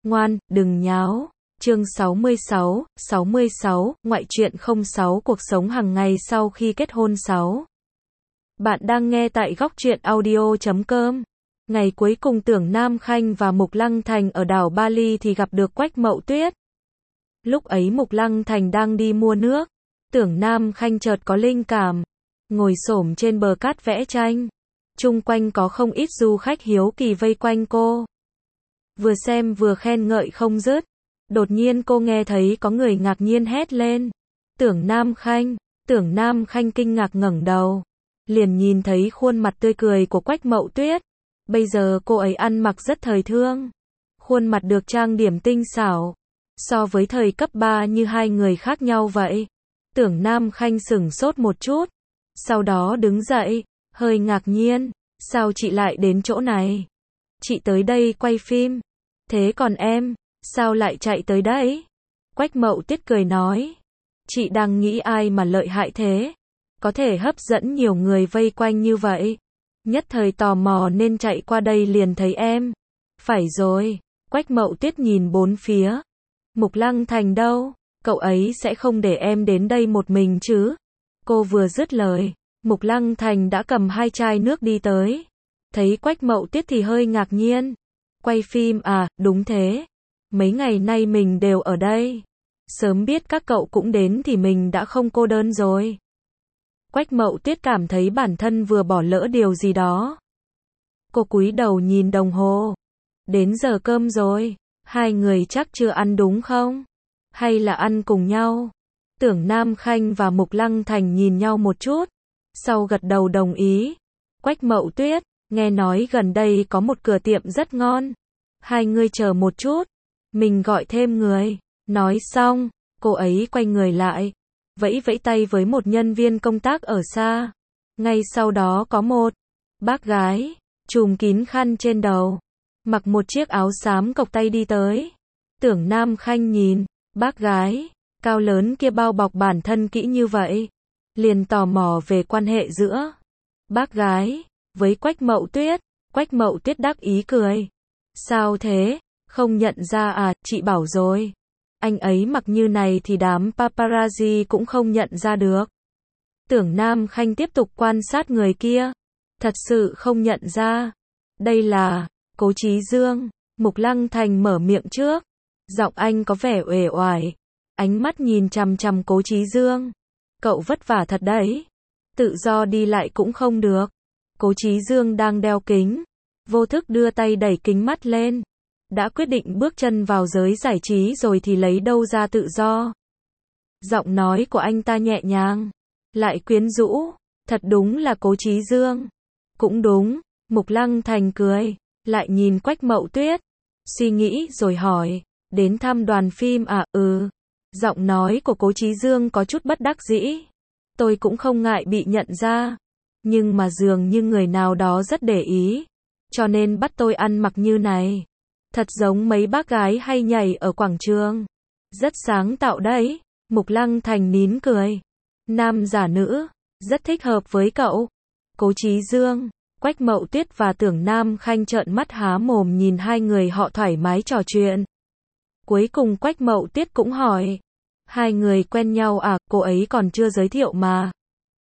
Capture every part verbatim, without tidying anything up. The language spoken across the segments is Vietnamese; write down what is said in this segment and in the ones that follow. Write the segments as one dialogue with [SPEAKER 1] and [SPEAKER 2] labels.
[SPEAKER 1] Ngoan, đừng nháo. Chương sáu mươi sáu, sáu mươi sáu, ngoại truyện không sáu cuộc sống hàng ngày sau khi kết hôn sáu. Bạn đang nghe tại góc truyện audio chấm com. Ngày cuối cùng Tưởng Nam Khanh và Mục Lăng Thành ở đảo Bali thì gặp được Quách Mậu Tuyết. Lúc ấy Mục Lăng Thành đang đi mua nước. Tưởng Nam Khanh chợt có linh cảm. Ngồi xổm trên bờ cát vẽ tranh. Chung quanh có không ít du khách hiếu kỳ vây quanh cô. Vừa xem vừa khen ngợi không dứt. Đột nhiên cô nghe thấy có người ngạc nhiên hét lên. Tưởng Nam Khanh, Tưởng Nam Khanh kinh ngạc ngẩng đầu. Liền nhìn thấy khuôn mặt tươi cười của Quách Mậu Tuyết. Bây giờ cô ấy ăn mặc rất thời thương. Khuôn mặt được trang điểm tinh xảo. So với thời cấp ba như hai người khác nhau vậy. Tưởng Nam Khanh sửng sốt một chút. Sau đó đứng dậy, hơi ngạc nhiên. Sao chị lại đến chỗ này? Chị tới đây quay phim. Thế còn em, sao lại chạy tới đây? Quách Mậu Tuyết cười nói. Chị đang nghĩ ai mà lợi hại thế? Có thể hấp dẫn nhiều người vây quanh như vậy. Nhất thời tò mò nên chạy qua đây liền thấy em. Phải rồi. Quách Mậu Tuyết nhìn bốn phía. Mục Lăng Thành đâu? Cậu ấy sẽ không để em đến đây một mình chứ? Cô vừa dứt lời, Mục Lăng Thành đã cầm hai chai nước đi tới. Thấy Quách Mậu Tuyết thì hơi ngạc nhiên. Quay phim à, đúng thế. Mấy ngày nay mình đều ở đây. Sớm biết các cậu cũng đến thì mình đã không cô đơn rồi. Quách Mậu Tuyết cảm thấy bản thân vừa bỏ lỡ điều gì đó. Cô cúi đầu nhìn đồng hồ. Đến giờ cơm rồi. Hai người chắc chưa ăn đúng không? Hay là ăn cùng nhau? Tưởng Nam Khanh và Mục Lăng Thành nhìn nhau một chút. Sau gật đầu đồng ý. Quách Mậu Tuyết, nghe nói gần đây có một cửa tiệm rất ngon. Hai người chờ một chút. Mình gọi thêm người. Nói xong, cô ấy quay người lại. Vẫy vẫy tay với một nhân viên công tác ở xa. Ngay sau đó có một bác gái, trùm kín khăn trên đầu. Mặc một chiếc áo xám cộc tay đi tới. Tưởng Nam Khanh nhìn, bác gái, cao lớn kia bao bọc bản thân kỹ như vậy. Liền tò mò về quan hệ giữa bác gái với Quách Mậu Tuyết. Quách Mậu Tuyết đắc ý cười. Sao thế, không nhận ra à, chị bảo rồi. Anh ấy mặc như này thì đám paparazzi cũng không nhận ra được. Tưởng Nam Khanh tiếp tục quan sát người kia. Thật sự không nhận ra. Đây là Cố Chí Dương. Mục Lăng Thành mở miệng trước. Giọng anh có vẻ uể oải. Ánh mắt nhìn chằm chằm Cố Chí Dương. Cậu vất vả thật đấy. Tự do đi lại cũng không được. Cố Chí Dương đang đeo kính. Vô thức đưa tay đẩy kính mắt lên. Đã quyết định bước chân vào giới giải trí rồi thì lấy đâu ra tự do. Giọng nói của anh ta nhẹ nhàng. Lại quyến rũ. Thật đúng là Cố Chí Dương. Cũng đúng. Mục Lăng Thành cười. Lại nhìn Quách Mậu Tuyết. Suy nghĩ rồi hỏi. Đến thăm đoàn phim à? Ừ. Giọng nói của Cố Chí Dương có chút bất đắc dĩ. Tôi cũng không ngại bị nhận ra. Nhưng mà dường như người nào đó rất để ý. Cho nên bắt tôi ăn mặc như này. Thật giống mấy bác gái hay nhảy ở quảng trường. Rất sáng tạo đấy. Mục Lăng Thành nín cười. Nam giả nữ. Rất thích hợp với cậu. Cố Chí Dương, Quách Mậu Tuyết và Tưởng Nam Khanh trợn mắt há mồm nhìn hai người họ thoải mái trò chuyện. Cuối cùng Quách Mậu Tuyết cũng hỏi. Hai người quen nhau à, cô ấy còn chưa giới thiệu mà.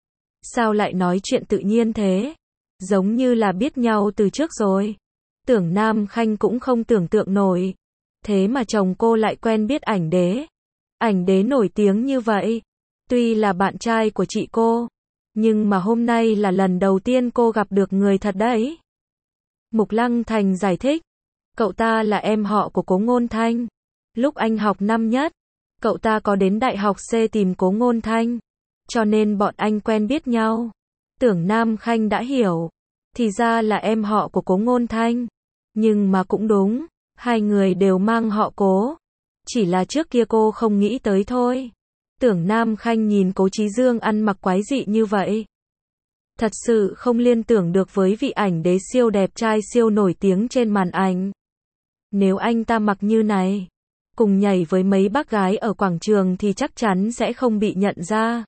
[SPEAKER 1] Sao lại nói chuyện tự nhiên thế? Giống như là biết nhau từ trước rồi. Tưởng Nam Khanh cũng không tưởng tượng nổi. Thế mà chồng cô lại quen biết ảnh đế. Ảnh đế nổi tiếng như vậy. Tuy là bạn trai của chị cô. Nhưng mà hôm nay là lần đầu tiên cô gặp được người thật đấy. Mục Lăng Thành giải thích. Cậu ta là em họ của Cố Ngôn Thanh. Lúc anh học năm nhất, cậu ta có đến đại học C tìm Cố Ngôn Thanh. Cho nên bọn anh quen biết nhau. Tưởng Nam Khanh đã hiểu. Thì ra là em họ của Cố Ngôn Thanh. Nhưng mà cũng đúng. Hai người đều mang họ Cố. Chỉ là trước kia cô không nghĩ tới thôi. Tưởng Nam Khanh nhìn Cố Chí Dương ăn mặc quái dị như vậy. Thật sự không liên tưởng được với vị ảnh đế siêu đẹp trai siêu nổi tiếng trên màn ảnh. Nếu anh ta mặc như này, cùng nhảy với mấy bác gái ở quảng trường thì chắc chắn sẽ không bị nhận ra.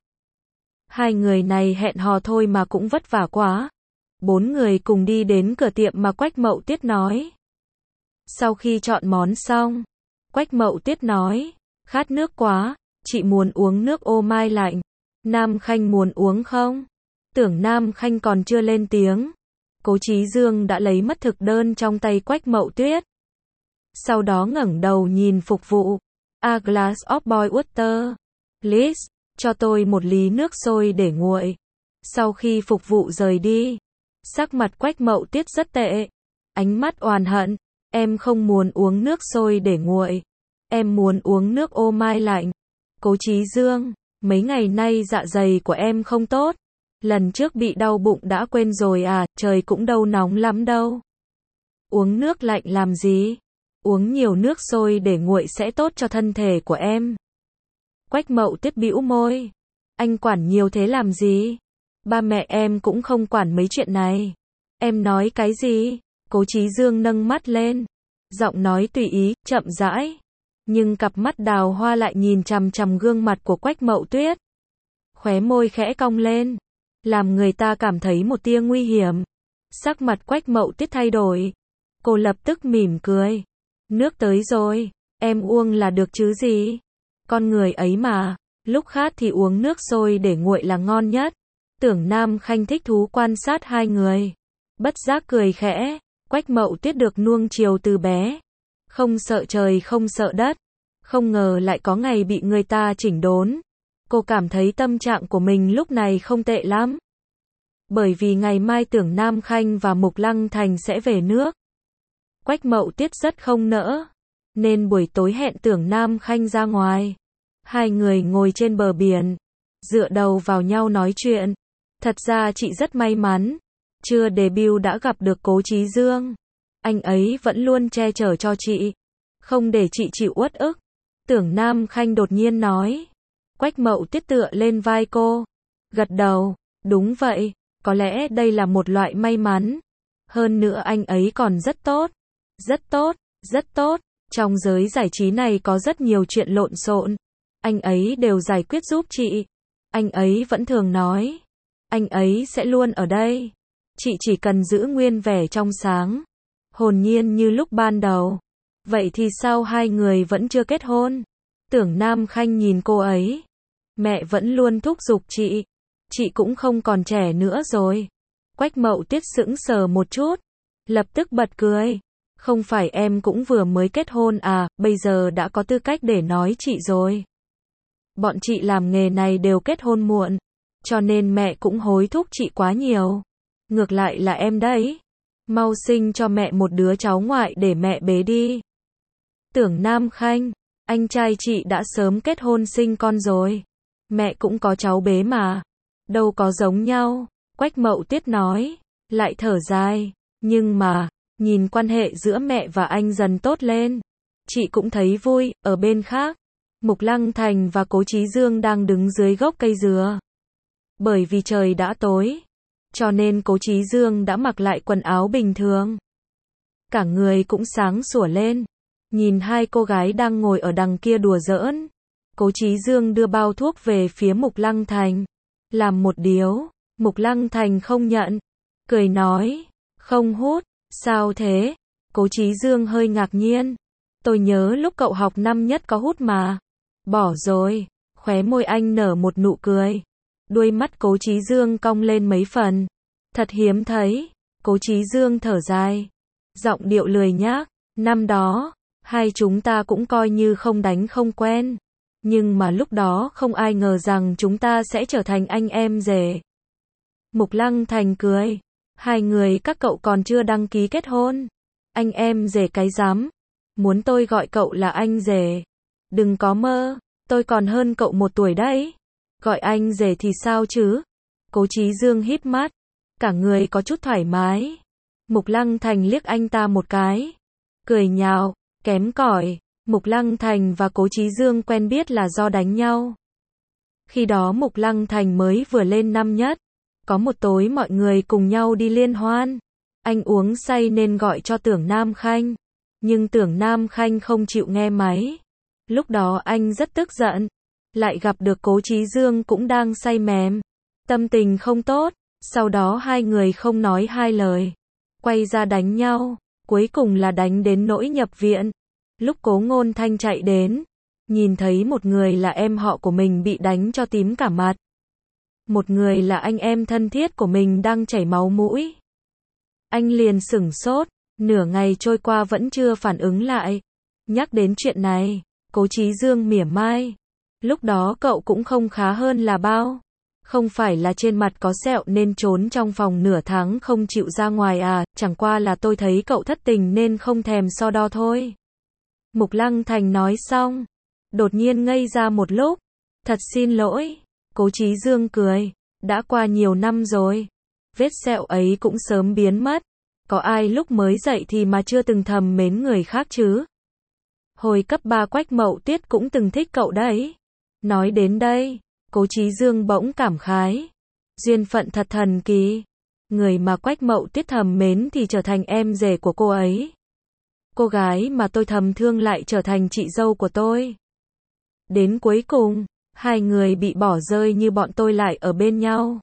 [SPEAKER 1] Hai người này hẹn hò thôi mà cũng vất vả quá. Bốn người cùng đi đến cửa tiệm mà Quách Mậu Tuyết nói. Sau khi chọn món xong, Quách Mậu Tuyết nói, khát nước quá, chị muốn uống nước ô mai lạnh. Nam Khanh muốn uống không? Tưởng Nam Khanh còn chưa lên tiếng. Cố Chí Dương đã lấy mất thực đơn trong tay Quách Mậu Tuyết. Sau đó ngẩng đầu nhìn phục vụ. A glass of boiled water. Please, cho tôi một ly nước sôi để nguội. Sau khi phục vụ rời đi, sắc mặt Quách Mậu Tuyết rất tệ. Ánh mắt oán hận. Em không muốn uống nước sôi để nguội. Em muốn uống nước ô mai lạnh. Cố Chí Dương, mấy ngày nay dạ dày của em không tốt. Lần trước bị đau bụng đã quên rồi à, trời cũng đâu nóng lắm đâu. Uống nước lạnh làm gì? Uống nhiều nước sôi để nguội sẽ tốt cho thân thể của em. Quách Mậu Tuyết bĩu môi. Anh quản nhiều thế làm gì? Ba mẹ em cũng không quản mấy chuyện này. Em nói cái gì? Cố Chí Dương nâng mắt lên. Giọng nói tùy ý, chậm rãi. Nhưng cặp mắt đào hoa lại nhìn chằm chằm gương mặt của Quách Mậu Tuyết. Khóe môi khẽ cong lên. Làm người ta cảm thấy một tia nguy hiểm. Sắc mặt Quách Mậu Tuyết thay đổi. Cô lập tức mỉm cười. Nước tới rồi, em uống là được chứ gì. Con người ấy mà, lúc khát thì uống nước sôi để nguội là ngon nhất. Tưởng Nam Khanh thích thú quan sát hai người. Bất giác cười khẽ. Quách Mậu Tuyết được nuông chiều từ bé. Không sợ trời không sợ đất. Không ngờ lại có ngày bị người ta chỉnh đốn. Cô cảm thấy tâm trạng của mình lúc này không tệ lắm. Bởi vì ngày mai Tưởng Nam Khanh và Mục Lăng Thành sẽ về nước. Quách Mậu Tuyết rất không nỡ. Nên buổi tối hẹn Tưởng Nam Khanh ra ngoài. Hai người ngồi trên bờ biển. Dựa đầu vào nhau nói chuyện. Thật ra chị rất may mắn. Chưa debut đã gặp được Cố Chí Dương. Anh ấy vẫn luôn che chở cho chị. Không để chị chịu uất ức. Tưởng Nam Khanh đột nhiên nói. Quách Mậu Tuyết tựa lên vai cô. Gật đầu. Đúng vậy. Có lẽ đây là một loại may mắn. Hơn nữa anh ấy còn rất tốt. Rất tốt, rất tốt. Trong giới giải trí này có rất nhiều chuyện lộn xộn. Anh ấy đều giải quyết giúp chị. Anh ấy vẫn thường nói. Anh ấy sẽ luôn ở đây. Chị chỉ cần giữ nguyên vẻ trong sáng. Hồn nhiên như lúc ban đầu. Vậy thì sao hai người vẫn chưa kết hôn? Tưởng Nam Khanh nhìn cô ấy. Mẹ vẫn luôn thúc giục chị. Chị cũng không còn trẻ nữa rồi. Quách Mậu Tuyết sững sờ một chút. Lập tức bật cười. Không phải em cũng vừa mới kết hôn à, bây giờ đã có tư cách để nói chị rồi. Bọn chị làm nghề này đều kết hôn muộn. Cho nên mẹ cũng hối thúc chị quá nhiều. Ngược lại là em đấy. Mau sinh cho mẹ một đứa cháu ngoại để mẹ bế đi. Tưởng Nam Khanh, anh trai chị đã sớm kết hôn sinh con rồi. Mẹ cũng có cháu bế mà. Đâu có giống nhau. Quách Mậu Tuyết nói. Lại thở dài. Nhưng mà, nhìn quan hệ giữa mẹ và anh dần tốt lên. Chị cũng thấy vui. Ở bên khác, Mục Lăng Thành và Cố Chí Dương đang đứng dưới gốc cây dừa. Bởi vì trời đã tối. Cho nên Cố Chí Dương đã mặc lại quần áo bình thường. Cả người cũng sáng sủa lên. Nhìn hai cô gái đang ngồi ở đằng kia đùa giỡn. Cố Chí Dương đưa bao thuốc về phía Mục Lăng Thành. Làm một điếu. Mục Lăng Thành không nhận. Cười nói. Không hút. Sao thế? Cố Chí Dương hơi ngạc nhiên. Tôi nhớ lúc cậu học năm nhất có hút mà. Bỏ rồi. Khóe môi anh nở một nụ cười. Đuôi mắt Cố Chí Dương cong lên mấy phần. Thật hiếm thấy. Cố Chí Dương thở dài. Giọng điệu lười nhác. Năm đó, hai chúng ta cũng coi như không đánh không quen. Nhưng mà lúc đó không ai ngờ rằng chúng ta sẽ trở thành anh em rể. Mục Lăng Thành cười. Hai người các cậu còn chưa đăng ký kết hôn. Anh em rể cái rắm. Muốn tôi gọi cậu là anh rể. Đừng có mơ. Tôi còn hơn cậu một tuổi đấy. Gọi anh rể thì sao chứ? Cố Chí Dương híp mắt. Cả người có chút thoải mái. Mục Lăng Thành liếc anh ta một cái. Cười nhạo. Kém cỏi. Mục Lăng Thành và Cố Chí Dương quen biết là do đánh nhau. Khi đó Mục Lăng Thành mới vừa lên năm nhất. Có một tối mọi người cùng nhau đi liên hoan. Anh uống say nên gọi cho Tưởng Nam Khanh. Nhưng Tưởng Nam Khanh không chịu nghe máy. Lúc đó anh rất tức giận. Lại gặp được Cố Chí Dương cũng đang say mềm. Tâm tình không tốt. Sau đó hai người không nói hai lời. Quay ra đánh nhau. Cuối cùng là đánh đến nỗi nhập viện. Lúc Cố Ngôn Thanh chạy đến, nhìn thấy một người là em họ của mình bị đánh cho tím cả mặt. Một người là anh em thân thiết của mình đang chảy máu mũi. Anh liền sửng sốt, nửa ngày trôi qua vẫn chưa phản ứng lại. Nhắc đến chuyện này, Cố Chí Dương mỉa mai. Lúc đó cậu cũng không khá hơn là bao. Không phải là trên mặt có sẹo nên trốn trong phòng nửa tháng không chịu ra ngoài à, chẳng qua là tôi thấy cậu thất tình nên không thèm so đo thôi. Mục Lăng Thành nói xong, đột nhiên ngây ra một lúc. Thật xin lỗi. Cố Chí Dương cười. Đã qua nhiều năm rồi. Vết sẹo ấy cũng sớm biến mất. Có ai lúc mới dậy thì mà chưa từng thầm mến người khác chứ? Hồi cấp ba Quách Mậu Tiết cũng từng thích cậu đấy. Nói đến đây, Cố Chí Dương bỗng cảm khái. Duyên phận thật thần kỳ. Người mà Quách Mậu Tiết thầm mến thì trở thành em rể của cô ấy. Cô gái mà tôi thầm thương lại trở thành chị dâu của tôi. Đến cuối cùng, hai người bị bỏ rơi như bọn tôi lại ở bên nhau.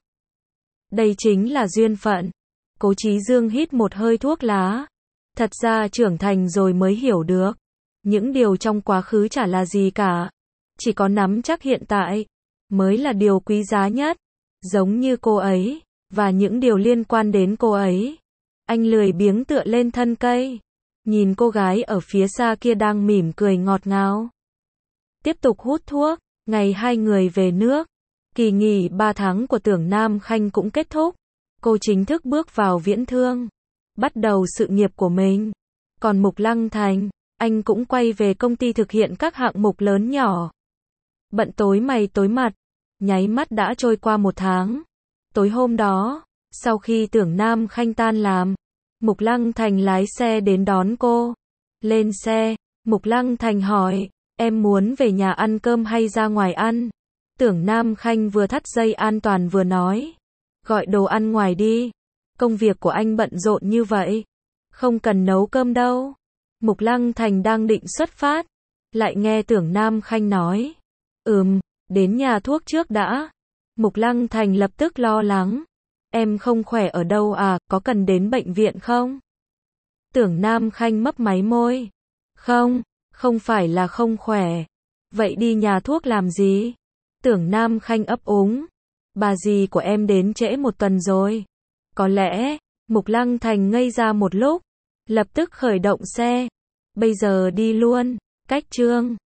[SPEAKER 1] Đây chính là duyên phận. Cố Chí Dương hít một hơi thuốc lá. Thật ra trưởng thành rồi mới hiểu được. Những điều trong quá khứ chả là gì cả. Chỉ có nắm chắc hiện tại mới là điều quý giá nhất. Giống như cô ấy, và những điều liên quan đến cô ấy. Anh lười biếng tựa lên thân cây. Nhìn cô gái ở phía xa kia đang mỉm cười ngọt ngào. Tiếp tục hút thuốc. Ngày hai người về nước. Kỳ nghỉ ba tháng của Tưởng Nam Khanh cũng kết thúc. Cô chính thức bước vào viễn thương. Bắt đầu sự nghiệp của mình. Còn Mục Lăng Thành, anh cũng quay về công ty thực hiện các hạng mục lớn nhỏ. Bận tối mày tối mặt. Nháy mắt đã trôi qua một tháng. Tối hôm đó, sau khi Tưởng Nam Khanh tan làm, Mục Lăng Thành lái xe đến đón cô. Lên xe, Mục Lăng Thành hỏi, em muốn về nhà ăn cơm hay ra ngoài ăn? Tưởng Nam Khanh vừa thắt dây an toàn vừa nói, gọi đồ ăn ngoài đi. Công việc của anh bận rộn như vậy, không cần nấu cơm đâu. Mục Lăng Thành đang định xuất phát, lại nghe Tưởng Nam Khanh nói, ừm, đến nhà thuốc trước đã. Mục Lăng Thành lập tức lo lắng, em không khỏe ở đâu à, có cần đến bệnh viện không? Tưởng Nam Khanh mấp máy môi, không, không phải là không khỏe. Vậy đi nhà thuốc làm gì? Tưởng Nam Khanh ấp úng, bà dì của em đến trễ một tuần rồi. Có lẽ, Mục Lăng Thành ngây ra một lúc, lập tức khởi động xe. Bây giờ đi luôn, cách chương